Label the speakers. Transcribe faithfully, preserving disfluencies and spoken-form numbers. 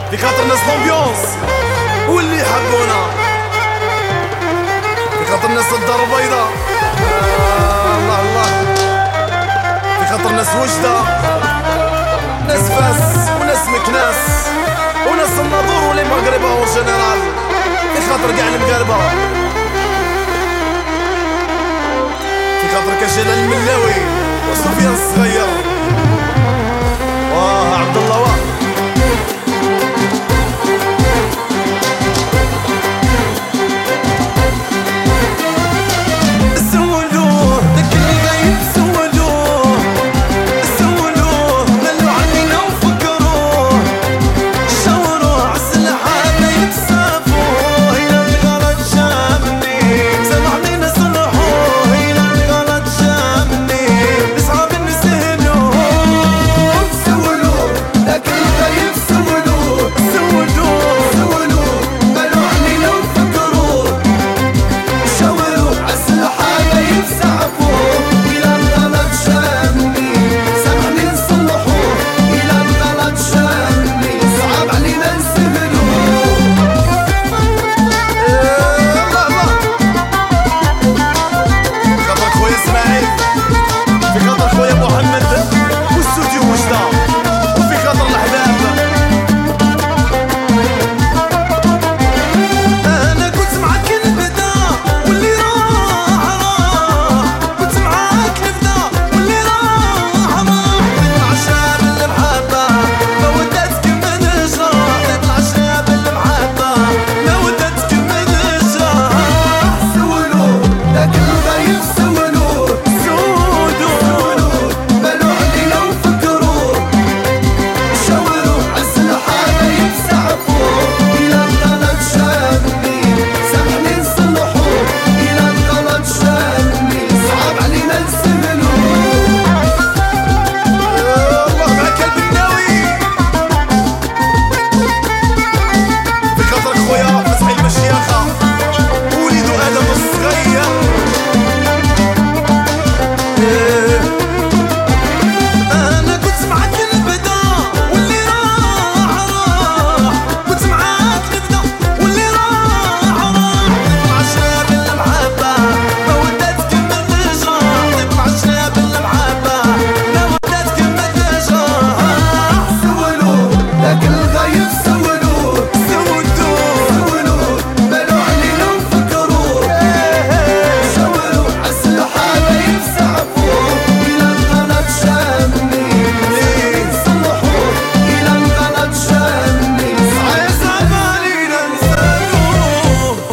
Speaker 1: في خاطر الناس لومبيونس واللي يحبونا، في خاطر الناس الدار البيضاء. آه الله الله، في خاطر ناس وجدة، ناس فاس وناس مكناس وناس الناظور ولي مغربة وجنرال، في خاطر كاع المغاربة، في خاطر كجلال الملاوي وسفيان الصغير.